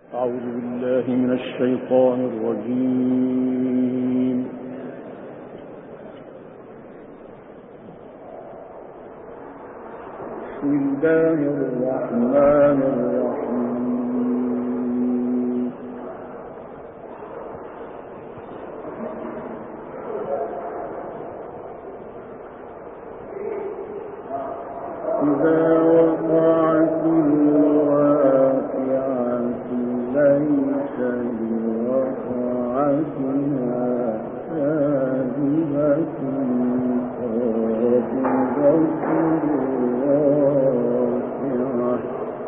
أعوذ بالله من الشيطان الرجيم. بسم الله الرحمن الرحيم. إذا وقعت الواقعة ليس لوقعتها كاذبة خافضة رافعة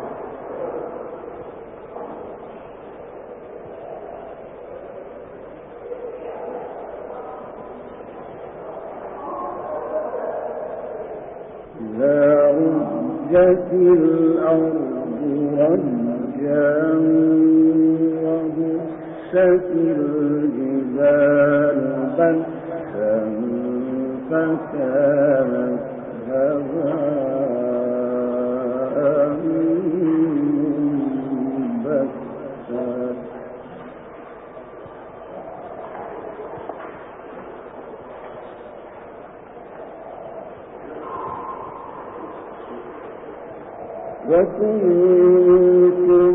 إذا رجت الأرض رجا وبست الجبال بسا فكانت هباء منبثا وكنتم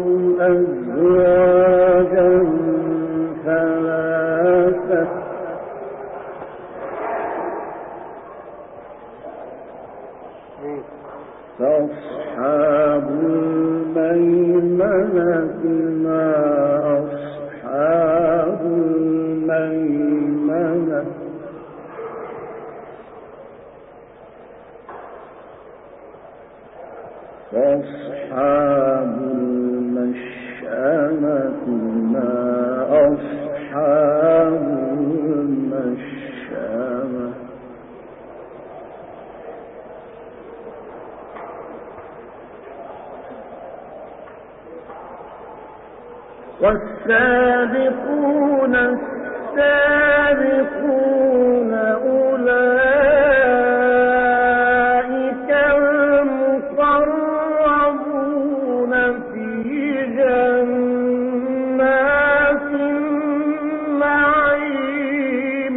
أزواجا ثلاثة فأصحاب الميمنة ما أصحاب الميمنة وأصحاب المشأمة ما أصحاب المشأمة والسابقون السابقون أولئك المقربون في جنات النعيم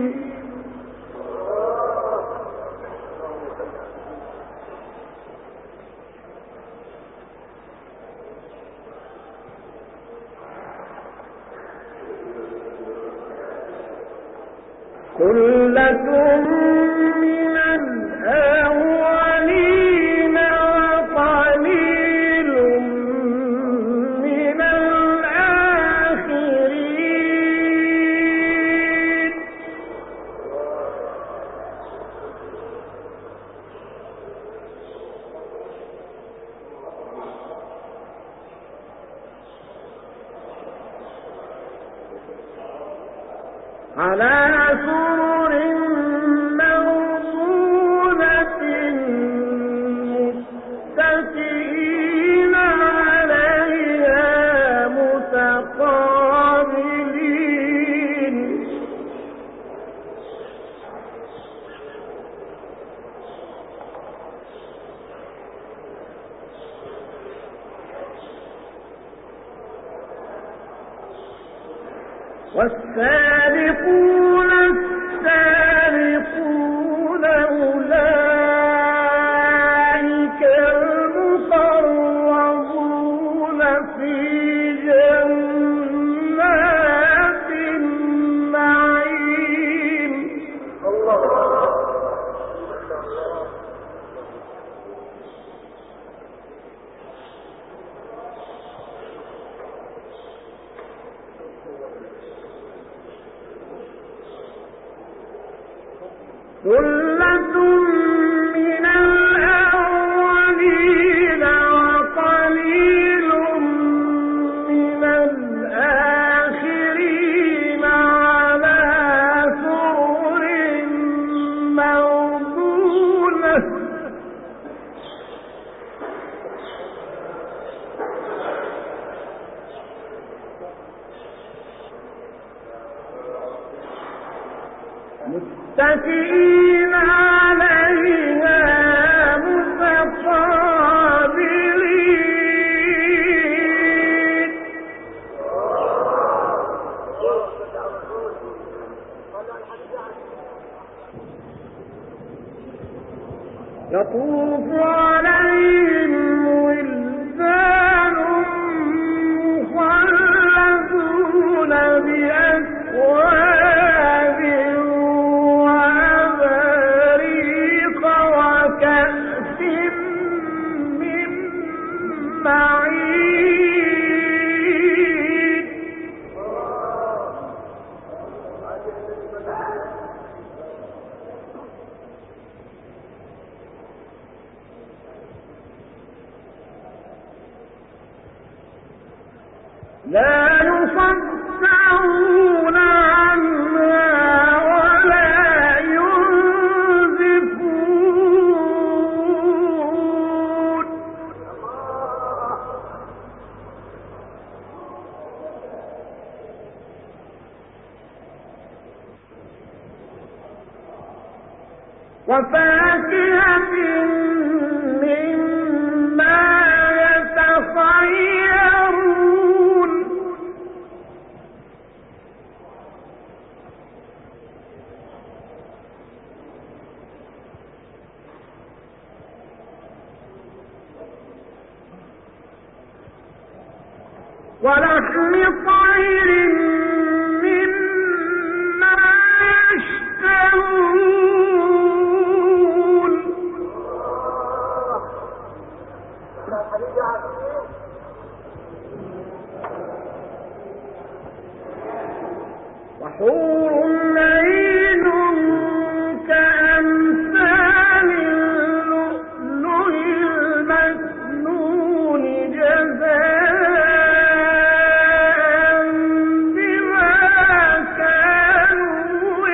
ثلة من الأولين وقليل من الآخرين على سرر موضونة متكئين عليها متقابلين والسابقون السابقون أولئك المقربون في جنات النعيم ثلة من الأولين وقليل من الآخرين على سرر موضونة متكئين عليها متقابلين لا يصدعون عنها ولا ينزفون وفاكهة مما يتخيرون ولحم طير مما يشتهون وحور عين كأمثال اللؤلؤ المكنون جزاء بما كانوا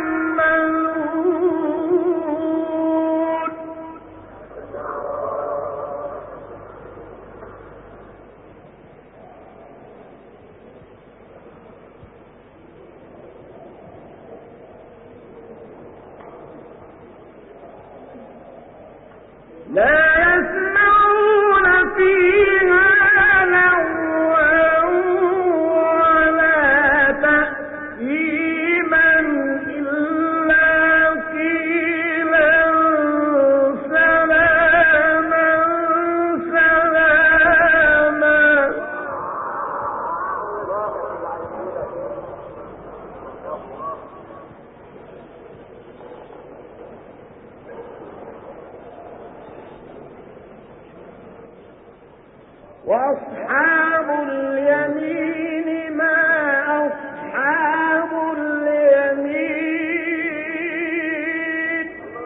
يعملون لا يسمعون فيها لغوا ولا تأثيما إلا قيلا سلاما سلاما وأصحاب اليمين ما أصحاب اليمين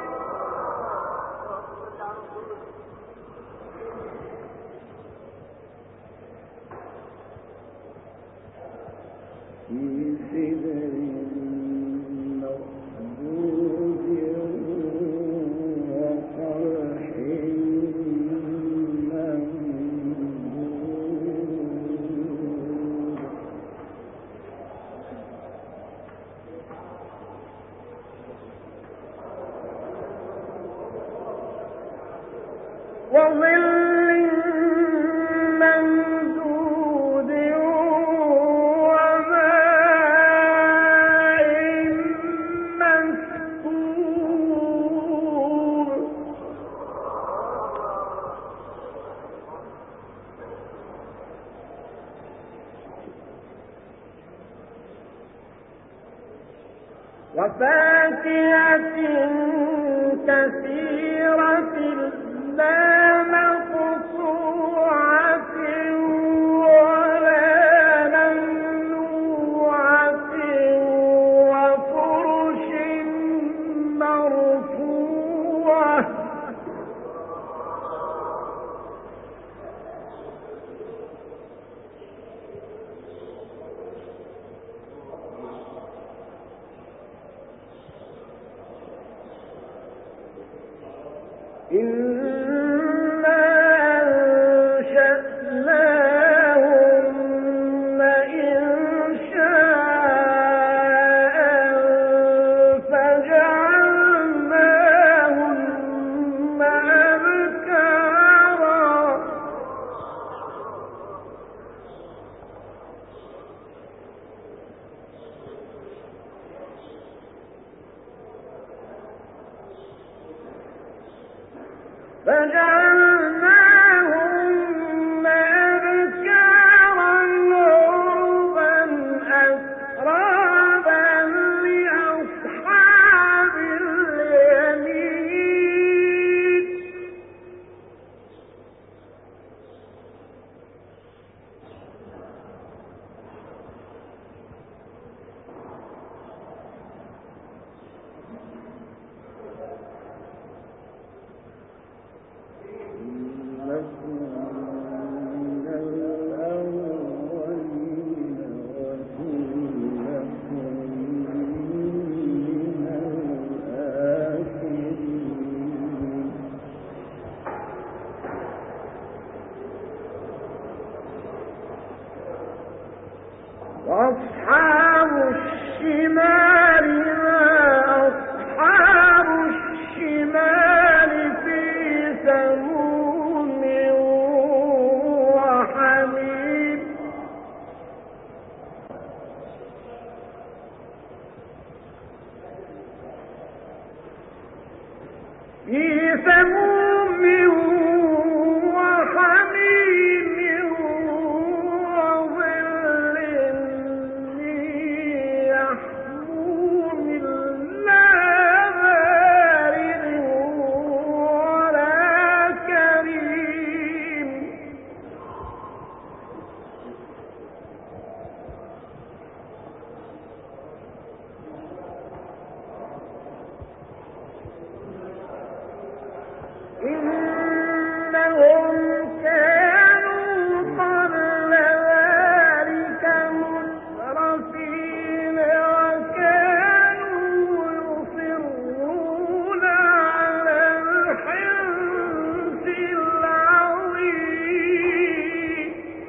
في سدر مخضود وطلح منضود وظل ممدود وماء مسكوب وفاكهة كثيرة لا مقطوعة ولا ممنوعة وفرش مرفوعة إنا أنشأناهن إنشاء فجعلناهن أبكارا وأصحاب الشمال ما أصحاب الشمال في سموم وحميم في سموم وحميم وظل من يحموم لا بارد ولا كريم إنهم كانوا قبل ذلك مترفين وكانوا يصرون على الحنث العظيم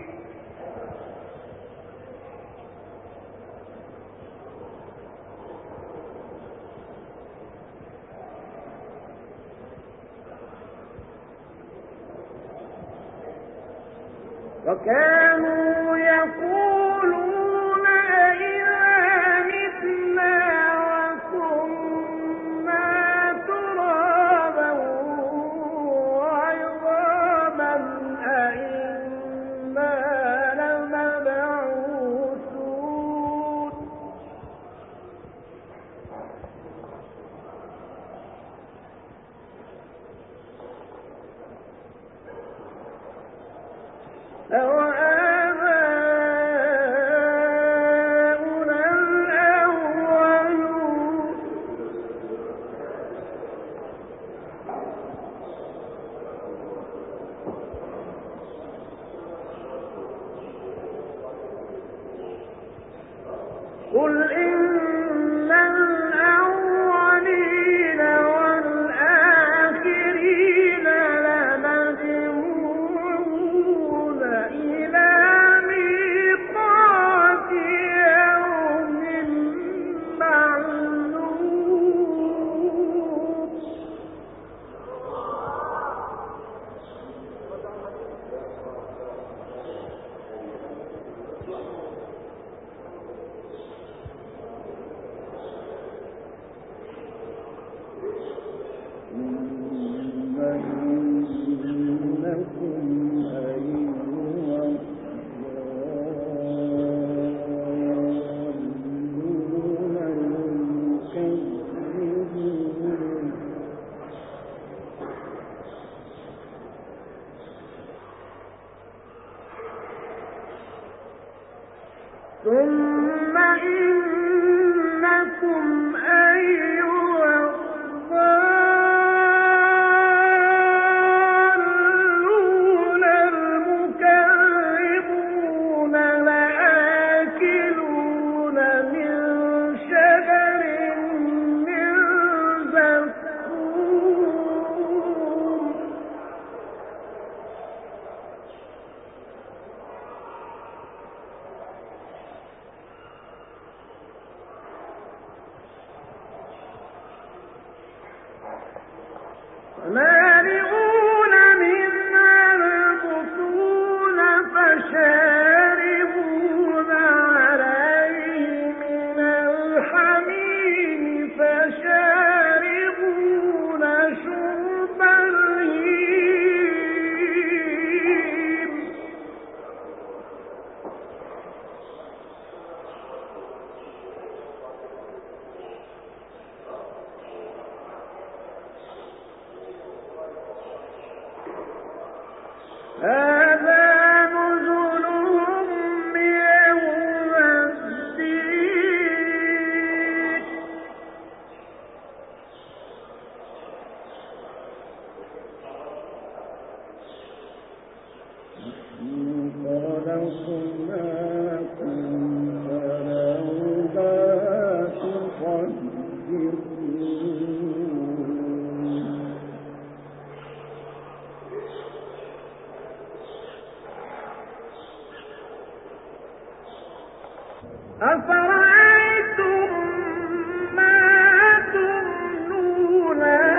وكانوا يقولون أئذا متنا وكنا ترابا وعظاما أئنا لمبعوثون أَوَآبَاؤُنَا الْأَوَّلُونَ قُلْ إِنَّ الْأَوَّلِينَ وَالْآخِرِينَ لَمَجْمُوعُونَ إِلَىٰ مِيقَاتِ يَوْمٍ مَّعْلُومٍ ثم إنكم أيها الضالون المكذبون لآكلون من شجر من زقوم أفرأيتم ما تمنون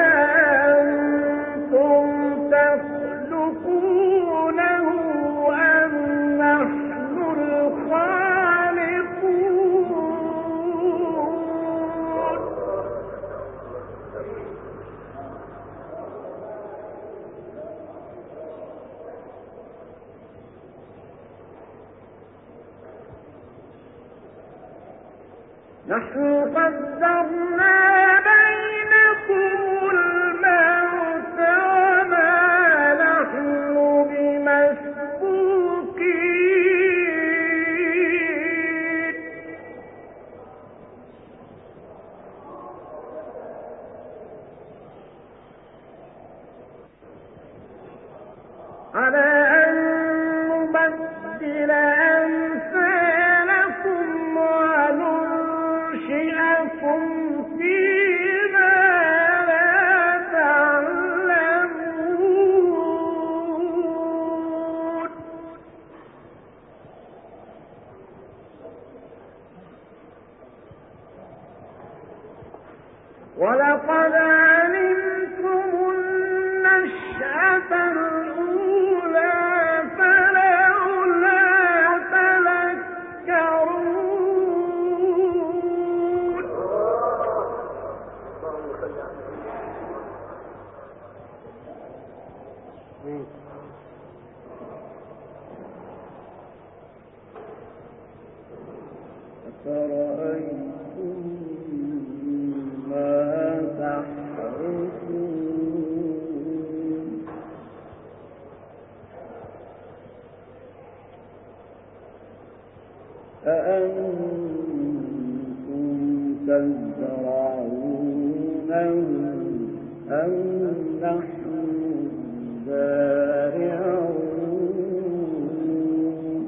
أنتم تخلقونه أم نحن الخالقون نحن قدرنا بينكم الموت وما نحن بمسبوقين على أن نبدل أمثالكم وننشئكم فيما لا تعلمون ولقد علمتم النشأة الأولى فلولا تذكرون أفرأيتم ما تحرثون أأنتم تزرعونه أم نحن الزارعون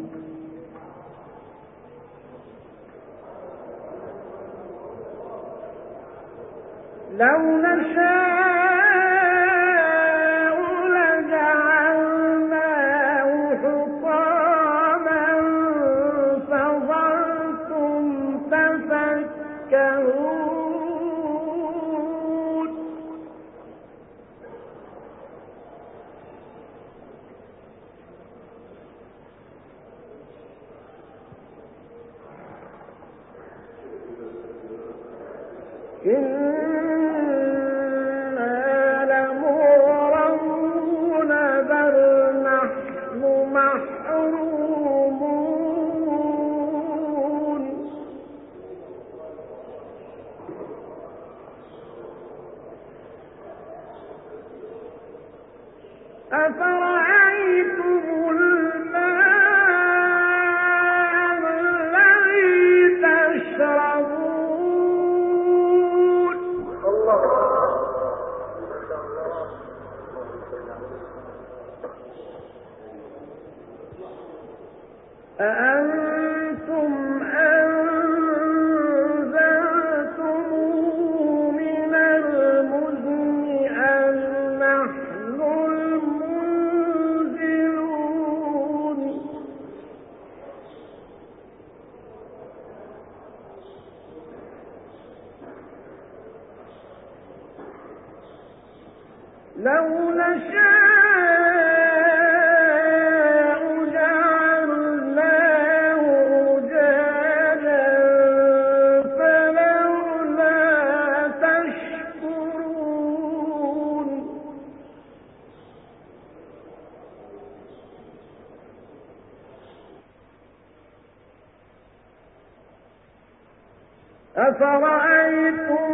لو نشاء لجعلناه حطاما فظلتم تفكهون إنا لمغرمون بل نحن محرومون أفرأيتم الماء الذي تشربون أأنتم أنزلتموه من المزن أم نحن المنزلون لو نشاء جعلناه أجاجا فلولا تشكرون أفرأيتم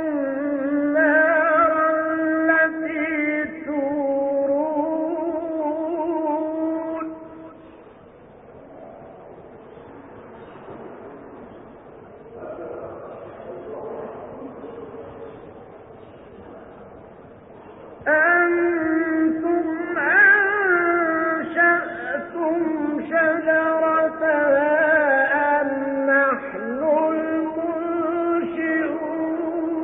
النار التي تورون أنتم أنشأتم شجرتها أم نحن المنشئون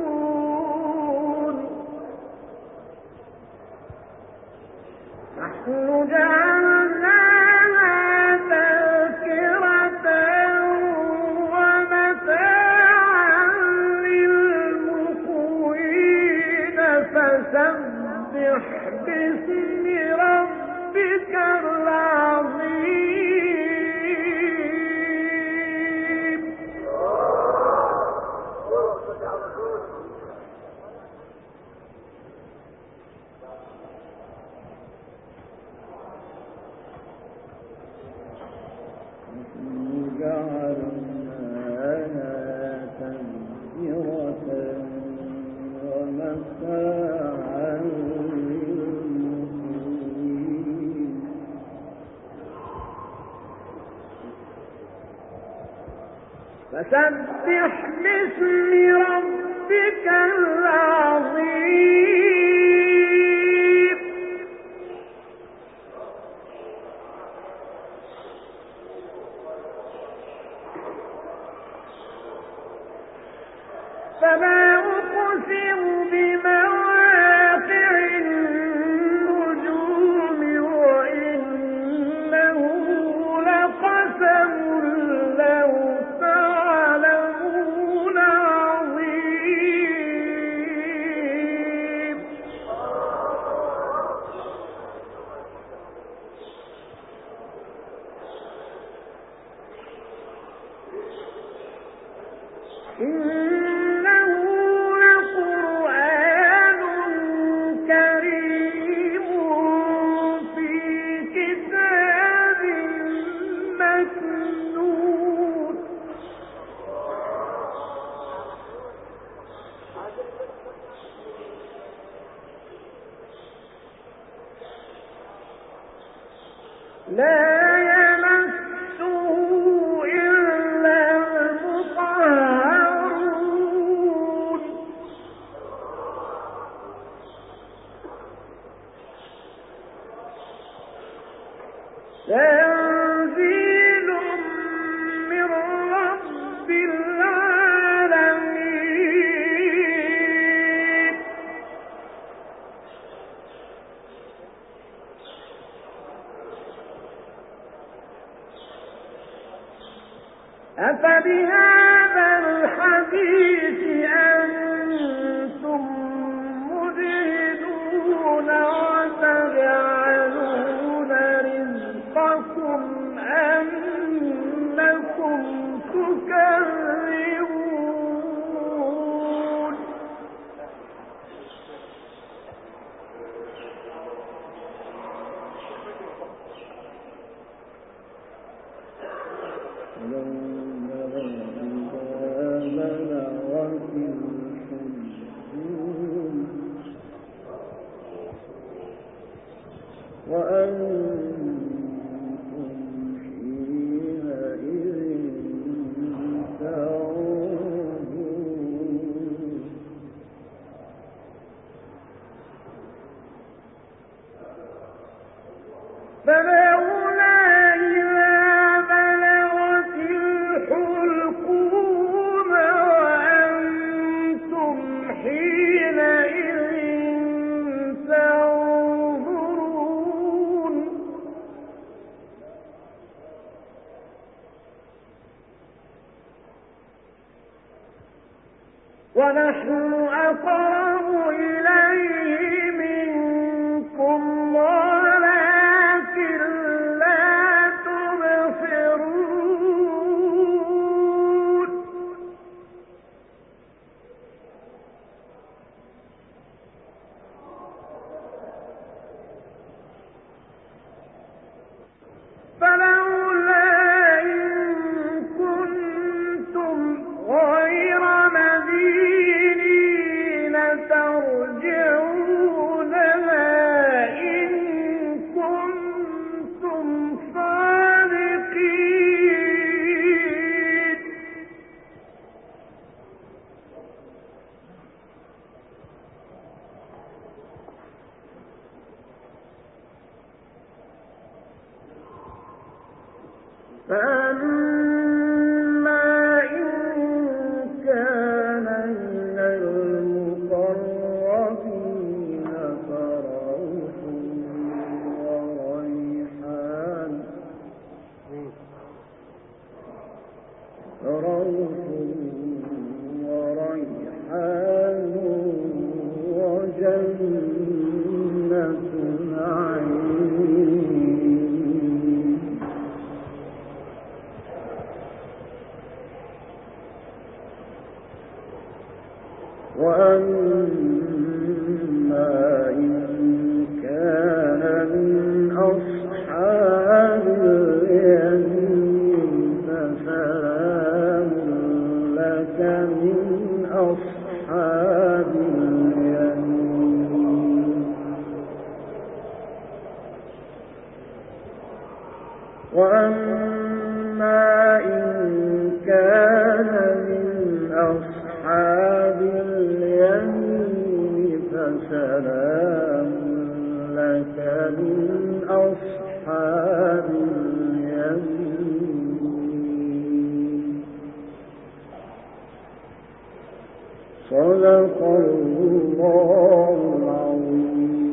فسبح باسم ربك العظيم فلا أقسم بمواقع النجوم وإنه لقسم لو تعلمون عظيم إنه لقرآن كريم في كتاب مكنون لا يمسه إلا المطهرون تنزيل من رب العالمين أفبهذا الحديث أنتم مدهنون وتجعلون رزقكم أنكم تكذبون وأنتم حينئذ تنظرون فلولا إذا بلغت الحلقوم وأنتم حينئذ تنظرون ونحن أقرب إليه منكم ولكن لا تبصرون فلولا إن كنتم غير مدينين ترجعونها إن كنتم صادقين فأما إن كان من المقربين فروح وريحان وجنة نعيم وأما إن كان من أصحاب اليمين فسلام لك من أصحاب اليمين وأما إن كان صدق الله العظيم.